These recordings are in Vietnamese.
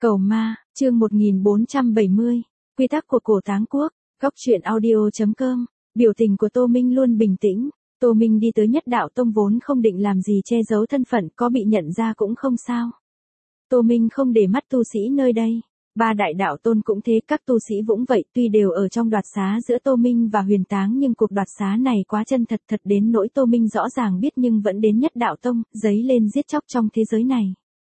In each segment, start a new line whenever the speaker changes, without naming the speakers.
Cầu ma, chương 1470, quy tắc của cổ Táng Quốc, góc truyện audio.com, biểu tình của Tô Minh luôn bình tĩnh. Tô Minh đi tới Nhất Đạo Tông vốn không định làm gì che giấu thân phận, có bị nhận ra cũng không sao. Tô Minh không để mắt tu sĩ nơi đây. Ba đại đạo tôn cũng thế, các tu sĩ cũng vậy, tuy đều ở trong đoạt xá giữa Tô Minh và Huyền Táng nhưng cuộc đoạt xá này quá chân thật đến nỗi Tô Minh rõ ràng biết nhưng vẫn đến Nhất Đạo Tông, dấy lên giết chóc trong thế giới này.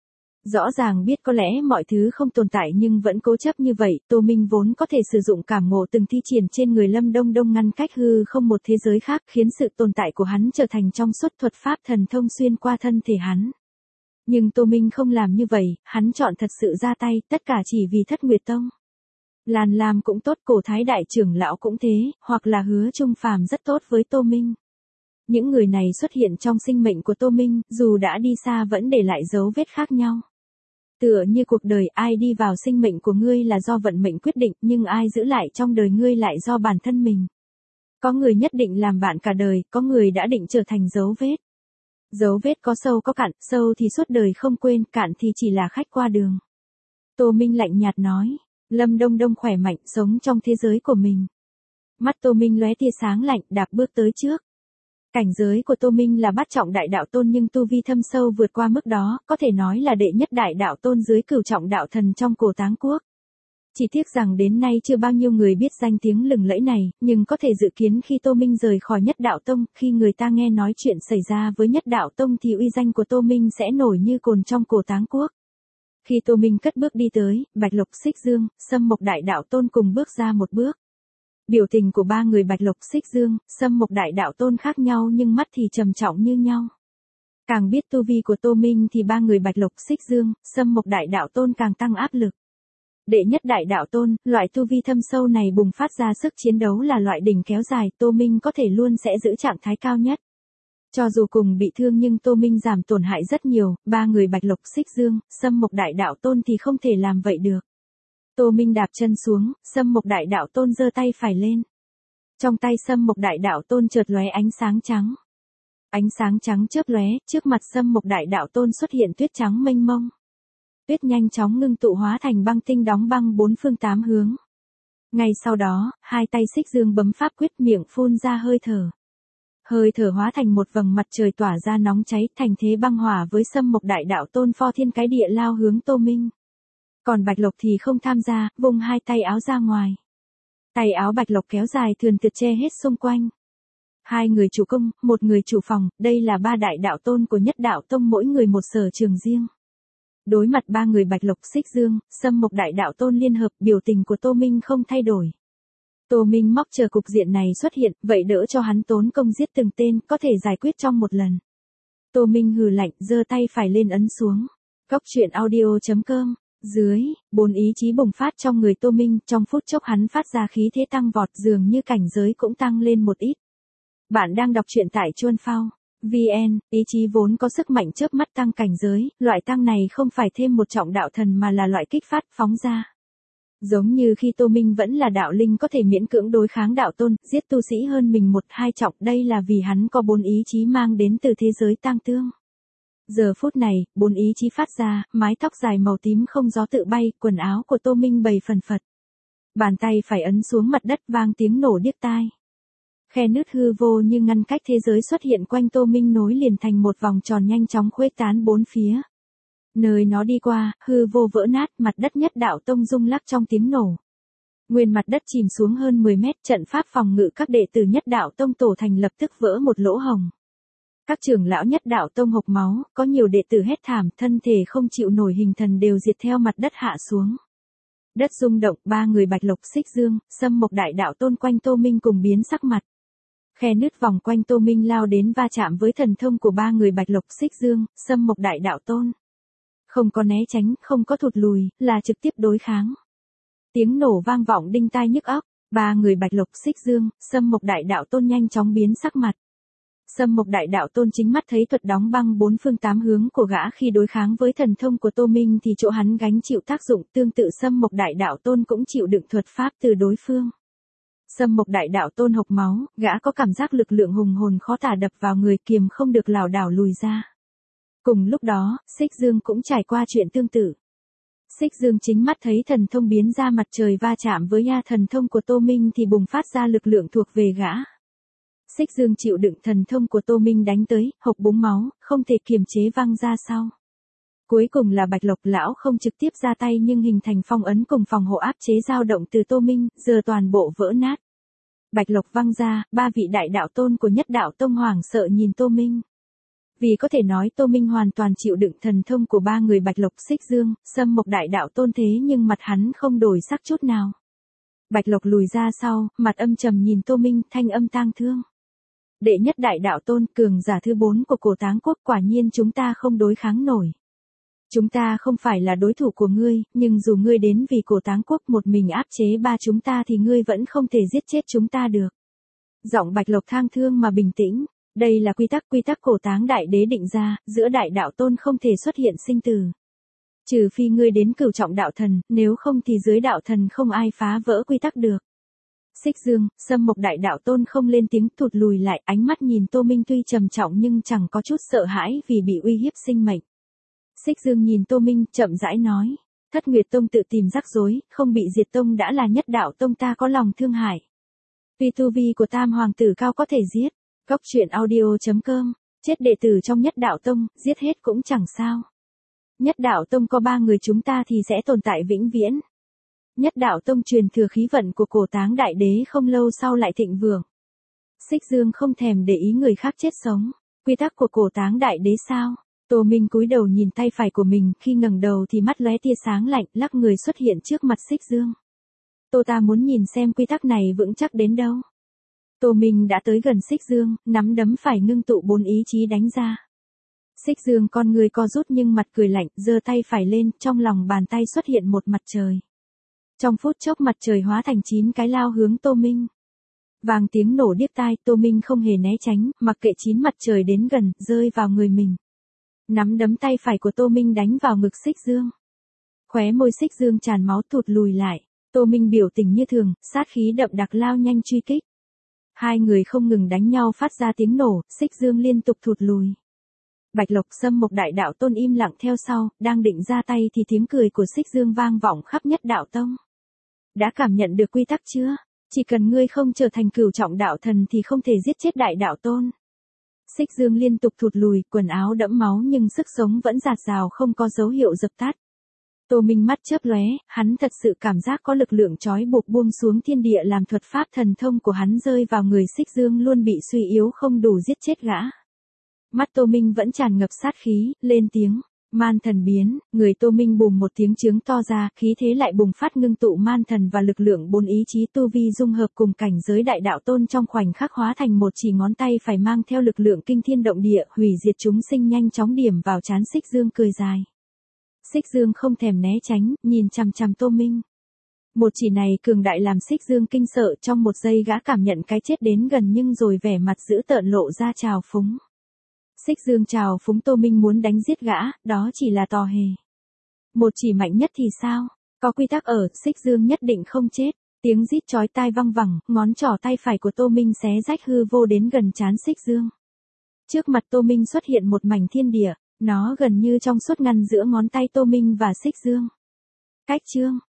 Rõ ràng biết có lẽ mọi thứ không tồn tại nhưng vẫn cố chấp như vậy, Tô Minh vốn có thể sử dụng cảm ngộ từng thi triển trên người Lâm Đông Đông ngăn cách hư không một thế giới khác, khiến sự tồn tại của hắn trở thành trong suốt thuật pháp thần thông xuyên qua thân thể hắn. Nhưng Tô Minh không làm như vậy, hắn chọn thật sự ra tay, tất cả chỉ vì Thất Nguyệt Tông. Lan Lam cũng tốt, Cổ Thái đại trưởng lão cũng thế, hoặc là Hứa Trung Phàm rất tốt với Tô Minh. Những người này xuất hiện trong sinh mệnh của Tô Minh, dù đã đi xa vẫn để lại dấu vết khác nhau. Tựa như cuộc đời, ai đi vào sinh mệnh của ngươi là do vận mệnh quyết định, nhưng ai giữ lại trong đời ngươi lại do bản thân mình. Có người nhất định làm bạn cả đời, có người đã định trở thành dấu vết. Dấu vết có sâu có cạn, sâu thì suốt đời không quên, cạn thì chỉ là khách qua đường. Tô Minh lạnh nhạt nói, Lâm Đông Đông khỏe mạnh, sống trong thế giới của mình. Mắt Tô Minh lóe tia sáng lạnh, đạp bước tới trước. Cảnh giới của Tô Minh là bát trọng đại đạo tôn nhưng tu vi thâm sâu vượt qua mức đó, có thể nói là đệ nhất đại đạo tôn dưới cửu trọng đạo thần trong cổ Táng Quốc. Chỉ tiếc rằng đến nay chưa bao nhiêu người biết danh tiếng lừng lẫy này, nhưng có thể dự kiến khi Tô Minh rời khỏi Nhất Đạo Tông, khi người ta nghe nói chuyện xảy ra với Nhất Đạo Tông thì uy danh của Tô Minh sẽ nổi như cồn trong cổ Táng Quốc. Khi Tô Minh cất bước đi tới, Bạch Lộc Xích Dương, Sâm Mộc Đại Đạo Tôn cùng bước ra một bước. Biểu tình của ba người Bạch Lộc Xích Dương, Sâm Mộc Đại Đạo Tôn khác nhau nhưng mắt thì trầm trọng như nhau. Càng biết tu vi của Tô Minh thì ba người Bạch Lộc Xích Dương, Sâm Mộc Đại Đạo Tôn càng tăng áp lực. Đệ nhất đại đạo tôn, loại tu vi thâm sâu này bùng phát ra sức chiến đấu là loại đỉnh kéo dài, Tô Minh có thể luôn sẽ giữ trạng thái cao nhất. Cho dù cùng bị thương nhưng Tô Minh giảm tổn hại rất nhiều, ba người Bạch Lộc Xích Dương, Sâm Mộc Đại Đạo Tôn thì không thể làm vậy được. Tô Minh đạp chân xuống, Sâm Mộc Đại Đạo Tôn giơ tay phải lên. Trong tay Sâm Mộc Đại Đạo Tôn chợt lóe ánh sáng trắng. Ánh sáng trắng chớp lóe, trước mặt Sâm Mộc Đại Đạo Tôn xuất hiện tuyết trắng mênh mông. Tuyết nhanh chóng ngưng tụ hóa thành băng tinh đóng băng bốn phương tám hướng. Ngay sau đó, hai tay Xích Dương bấm pháp quyết, miệng phun ra hơi thở. Hơi thở hóa thành một vầng mặt trời tỏa ra nóng cháy, thành thế băng hỏa với Sâm Mộc Đại Đạo Tôn phô thiên cái địa lao hướng Tô Minh. Còn Bạch Lộc thì không tham gia, vung hai tay áo ra ngoài. Tay áo Bạch Lộc kéo dài thườn thượt che hết xung quanh. Hai người chủ công, một người chủ phòng, đây là ba đại đạo tôn của Nhất Đạo Tông, mỗi người một sở trường riêng. Đối mặt ba người Bạch Lộc Xích Dương, Sâm Mộc Đại Đạo Tôn liên hợp, biểu tình của Tô Minh không thay đổi. Tô Minh móc chờ cục diện này xuất hiện, vậy đỡ cho hắn tốn công giết từng tên, có thể giải quyết trong một lần. Tô Minh hừ lạnh, giơ tay phải lên ấn xuống. Góc truyện audio.com, dưới, bốn ý chí bùng phát trong người Tô Minh, trong phút chốc hắn phát ra khí thế tăng vọt, dường như cảnh giới cũng tăng lên một ít. Bạn đang đọc truyện tại Chuan Phao VN, ý chí vốn có sức mạnh chớp mắt tăng cảnh giới, loại tăng này không phải thêm một trọng đạo thần mà là loại kích phát phóng ra. Giống như khi Tô Minh vẫn là đạo linh có thể miễn cưỡng đối kháng đạo tôn, giết tu sĩ hơn mình một hai trọng, đây là vì hắn có bốn ý chí mang đến từ thế giới tang tương. Giờ phút này, bốn ý chí phát ra, mái tóc dài màu tím không gió tự bay, quần áo của Tô Minh bầy phần phật. Bàn tay phải ấn xuống mặt đất vang tiếng nổ điếc tai. Khe nứt hư vô như ngăn cách thế giới xuất hiện quanh Tô Minh nối liền thành một vòng tròn nhanh chóng khuếch tán bốn phía. Nơi nó đi qua, hư vô vỡ nát, mặt đất Nhất Đạo Tông rung lắc trong tiếng nổ. Nguyên mặt đất chìm xuống hơn 10 mét, trận pháp phòng ngự các đệ tử Nhất Đạo Tông tổ thành lập tức vỡ một lỗ hồng. Các trưởng lão Nhất Đạo Tông hộc máu, có nhiều đệ tử hét thảm, thân thể không chịu nổi hình thần đều diệt theo mặt đất hạ xuống. Đất rung động, ba người Bạch Lộc Xích Dương, Sâm Mộc Đại Đạo Tôn quanh Tô Minh cùng biến sắc mặt. Khe nứt vòng quanh Tô Minh lao đến va chạm với thần thông của ba người Bạch Lộc Xích Dương, Sâm Mộc Đại Đạo Tôn. Không có né tránh, không có thụt lùi, là trực tiếp đối kháng. Tiếng nổ vang vọng đinh tai nhức óc, ba người Bạch Lộc Xích Dương, Sâm Mộc Đại Đạo Tôn nhanh chóng biến sắc mặt. Sâm Mộc Đại Đạo Tôn chính mắt thấy thuật đóng băng bốn phương tám hướng của gã khi đối kháng với thần thông của Tô Minh thì chỗ hắn gánh chịu tác dụng tương tự, Sâm Mộc Đại Đạo Tôn cũng chịu đựng thuật pháp từ đối phương. Sâm Mộc Đại Đạo Tôn hộc máu, gã có cảm giác lực lượng hùng hồn khó tả đập vào người, kiềm không được lảo đảo lùi ra. Cùng lúc đó, Xích Dương cũng trải qua chuyện tương tự. Xích Dương chính mắt thấy thần thông biến ra mặt trời va chạm với thần thông của Tô Minh thì bùng phát ra lực lượng thuộc về gã. Xích Dương chịu đựng thần thông của Tô Minh đánh tới, hộc búng máu, không thể kiềm chế văng ra sau. Cuối cùng là Bạch Lộc lão không trực tiếp ra tay nhưng hình thành phong ấn cùng phòng hộ áp chế dao động từ Tô Minh, giờ toàn bộ vỡ nát. Bạch Lộc văng ra, ba vị đại đạo tôn của Nhất Đạo Tông hoảng sợ nhìn Tô Minh. Vì có thể nói Tô Minh hoàn toàn chịu đựng thần thông của ba người Bạch Lộc, Xích Dương, Sâm Mộc đại đạo tôn thế nhưng mặt hắn không đổi sắc chút nào. Bạch Lộc lùi ra sau, mặt âm trầm nhìn Tô Minh, thanh âm tang thương. Đệ Nhất đại đạo tôn, cường giả thứ 4 của Cổ Táng Quốc, quả nhiên chúng ta không đối kháng nổi. Chúng ta không phải là đối thủ của ngươi, nhưng dù ngươi đến vì Cổ Táng Quốc một mình áp chế ba chúng ta thì ngươi vẫn không thể giết chết chúng ta được. Giọng Bạch Lộc thang thương mà bình tĩnh. Đây là quy tắc Cổ Táng Đại Đế định ra, giữa đại đạo tôn không thể xuất hiện sinh tử. Trừ phi ngươi đến cửu trọng đạo thần, nếu không thì dưới đạo thần không ai phá vỡ quy tắc được. Xích Dương, Sâm Mộc đại đạo tôn không lên tiếng, thụt lùi lại, ánh mắt nhìn Tô Minh tuy trầm trọng nhưng chẳng có chút sợ hãi vì bị uy hiếp sinh mệnh. Xích Dương nhìn Tô Minh, chậm rãi nói, Thất Nguyệt Tông tự tìm rắc rối, không bị diệt tông đã là Nhất Đạo Tông ta có lòng thương hại. Tuy tu vi của Tam Hoàng tử cao có thể giết. Góc truyện audio.com, chết đệ tử trong Nhất Đạo Tông, giết hết cũng chẳng sao. Nhất Đạo Tông có 3 người chúng ta thì sẽ tồn tại vĩnh viễn. Nhất Đạo Tông truyền thừa khí vận của Cổ Táng Đại Đế không lâu sau lại thịnh vượng. Xích Dương không thèm để ý người khác chết sống. Quy tắc của Cổ Táng Đại Đế sao? Tô Minh cúi đầu nhìn tay phải của mình, khi ngẩng đầu thì mắt lóe tia sáng lạnh, lắc người xuất hiện trước mặt Xích Dương. Ta muốn nhìn xem quy tắc này vững chắc đến đâu. Tô Minh đã tới gần Xích Dương, nắm đấm phải ngưng tụ 4 ý chí đánh ra. Xích Dương con người co rút nhưng mặt cười lạnh, giơ tay phải lên, trong lòng bàn tay xuất hiện một mặt trời. Trong phút chốc mặt trời hóa thành 9 cái lao hướng Tô Minh. Vàng tiếng nổ điếc tai, Tô Minh không hề né tránh, mặc kệ 9 mặt trời đến gần, rơi vào người mình. Nắm đấm tay phải của Tô Minh đánh vào ngực Xích Dương. Khóe môi Xích Dương tràn máu thụt lùi lại. Tô Minh biểu tình như thường, sát khí đậm đặc lao nhanh truy kích. Hai người không ngừng đánh nhau phát ra tiếng nổ, Xích Dương liên tục thụt lùi. Bạch Lộc, Sâm Mộc đại đạo tôn im lặng theo sau, đang định ra tay thì tiếng cười của Xích Dương vang vọng khắp Nhất Đạo Tông. Đã cảm nhận được quy tắc chưa? Chỉ cần ngươi không trở thành cửu trọng đạo thần thì không thể giết chết đại đạo tôn. Xích Dương liên tục thụt lùi, quần áo đẫm máu nhưng sức sống vẫn rạt rào không có dấu hiệu dập tắt. Tô Minh mắt chớp lóe, hắn thật sự cảm giác có lực lượng trói buộc buông xuống thiên địa làm thuật pháp thần thông của hắn rơi vào người Xích Dương luôn bị suy yếu không đủ giết chết gã. Mắt Tô Minh vẫn tràn ngập sát khí, lên tiếng, man thần biến, người Tô Minh bùm một tiếng trướng to ra, khí thế lại bùng phát ngưng tụ man thần và lực lượng 4 ý chí tu vi dung hợp cùng cảnh giới đại đạo tôn trong khoảnh khắc hóa thành một chỉ ngón tay phải mang theo lực lượng kinh thiên động địa, hủy diệt chúng sinh nhanh chóng điểm vào trán Xích Dương cười dài. Xích Dương không thèm né tránh, nhìn chằm chằm Tô Minh. Một chỉ này cường đại làm Xích Dương kinh sợ, trong một giây gã cảm nhận cái chết đến gần nhưng rồi vẻ mặt dữ tợn lộ ra trào phúng. Xích Dương trào phúng Tô Minh muốn đánh giết gã, đó chỉ là tò hề. Một chỉ mạnh nhất thì sao? Có quy tắc ở, Xích Dương nhất định không chết. Tiếng rít chói tai văng vẳng, ngón trỏ tay phải của Tô Minh xé rách hư vô đến gần trán Xích Dương. Trước mặt Tô Minh xuất hiện một mảnh thiên địa. Nó gần như trong suốt ngăn giữa ngón tay Tô Minh và Xích Dương. Cách chương